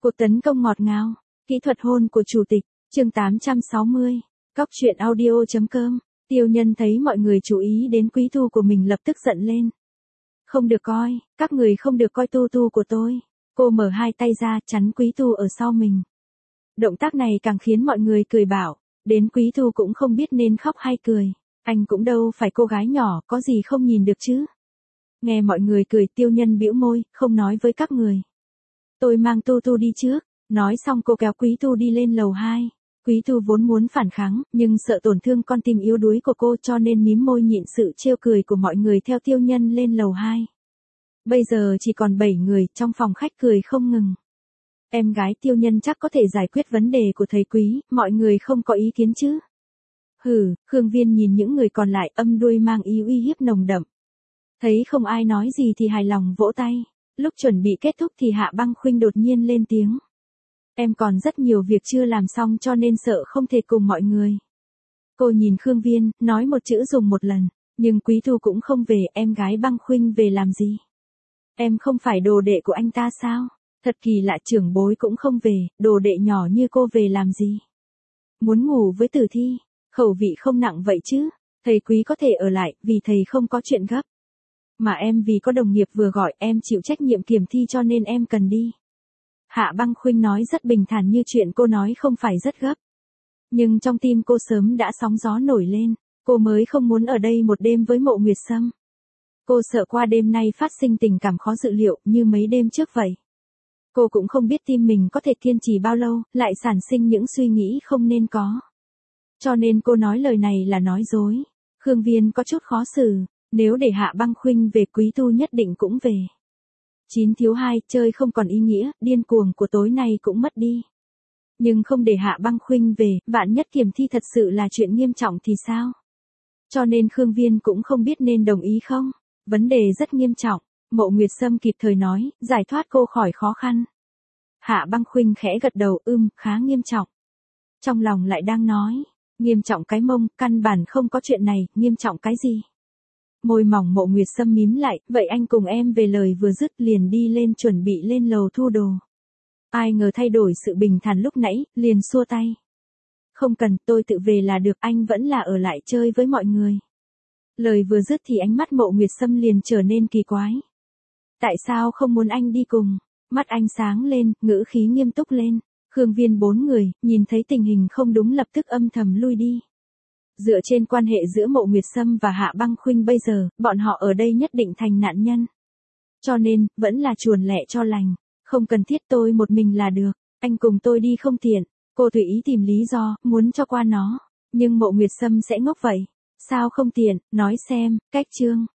Cuộc tấn công ngọt ngào, kỹ thuật hôn của chủ tịch, chương 860, Cóc truyện audio.com. Tiêu Nhân thấy mọi người chú ý đến quý tu của mình lập tức giận lên. Không được coi, các người không được coi tu của tôi. Cô mở hai tay ra chắn quý tu ở sau mình. Động tác này càng khiến mọi người cười bảo, đến quý tu cũng không biết nên khóc hay cười. Anh cũng đâu phải cô gái nhỏ, có gì không nhìn được chứ. Nghe mọi người cười, Tiêu Nhân bĩu môi, không nói với các người. Tôi mang tu đi trước. Nói xong cô kéo quý tu đi lên lầu 2. Quý tu vốn muốn phản kháng, nhưng sợ tổn thương con tim yếu đuối của cô cho nên mím môi nhịn sự trêu cười của mọi người theo Tiêu Nhân lên lầu 2. Bây giờ chỉ còn 7 người, trong phòng khách cười không ngừng. Em gái Tiêu Nhân chắc có thể giải quyết vấn đề của thầy Quý, mọi người không có ý kiến chứ. Hừ, Khương Viên nhìn những người còn lại âm đuôi mang ý uy hiếp nồng đậm. Thấy không ai nói gì thì hài lòng vỗ tay. Lúc chuẩn bị kết thúc thì Hạ Băng Khuynh đột nhiên lên tiếng. Em còn rất nhiều việc chưa làm xong cho nên sợ không thể cùng mọi người. Cô nhìn Khương Viên, nói một chữ dùng một lần, nhưng Quý Tu cũng không về, em gái Băng Khuynh về làm gì? Em không phải đồ đệ của anh ta sao? Thật kỳ lạ, trưởng bối cũng không về, đồ đệ nhỏ như cô về làm gì? Muốn ngủ với Tử Thi, khẩu vị không nặng vậy chứ, thầy Quý có thể ở lại vì thầy không có chuyện gấp. Mà em vì có đồng nghiệp vừa gọi em chịu trách nhiệm kiểm thi cho nên em cần đi. Hạ Băng Khuynh nói rất bình thản như chuyện cô nói không phải rất gấp. Nhưng trong tim cô sớm đã sóng gió nổi lên, cô mới không muốn ở đây một đêm với Mộ Nguyệt Sâm. Cô sợ qua đêm nay phát sinh tình cảm khó dự liệu như mấy đêm trước vậy. Cô cũng không biết tim mình có thể kiên trì bao lâu, lại sản sinh những suy nghĩ không nên có. Cho nên cô nói lời này là nói dối. Khương Viên có chút khó xử. Nếu để Hạ Băng Khuynh về, Quý Tu nhất định cũng về. 9 thiếu 2, chơi không còn ý nghĩa, điên cuồng của tối nay cũng mất đi. Nhưng không để Hạ Băng Khuynh về, vạn nhất kiểm thi thật sự là chuyện nghiêm trọng thì sao? Cho nên Khương Viên cũng không biết nên đồng ý không. Vấn đề rất nghiêm trọng, Mộ Nguyệt Sâm kịp thời nói, giải thoát cô khỏi khó khăn. Hạ Băng Khuynh khẽ gật đầu, khá nghiêm trọng. Trong lòng lại đang nói, nghiêm trọng cái mông, căn bản không có chuyện này, nghiêm trọng cái gì? Môi mỏng Mộ Nguyệt Sâm mím lại, vậy anh cùng em về, lời vừa dứt liền đi lên chuẩn bị lên lầu thu đồ. Ai ngờ thay đổi sự bình thản lúc nãy, liền xua tay. Không cần, tôi tự về là được, anh vẫn là ở lại chơi với mọi người. Lời vừa dứt thì ánh mắt Mộ Nguyệt Sâm liền trở nên kỳ quái. Tại sao không muốn anh đi cùng? Mắt anh sáng lên, ngữ khí nghiêm túc lên. Khương Viên 4 người, nhìn thấy tình hình không đúng lập tức âm thầm lui đi. Dựa trên quan hệ giữa Mộ Nguyệt Sâm và Hạ Băng Khuynh bây giờ, bọn họ ở đây nhất định thành nạn nhân. Cho nên, vẫn là chuồn lẹ cho lành. Không cần thiết, tôi một mình là được. Anh cùng tôi đi không tiện. Cô tùy ý tìm lý do, muốn cho qua nó. Nhưng Mộ Nguyệt Sâm sẽ ngốc vậy. Sao không tiện, nói xem, cách chương.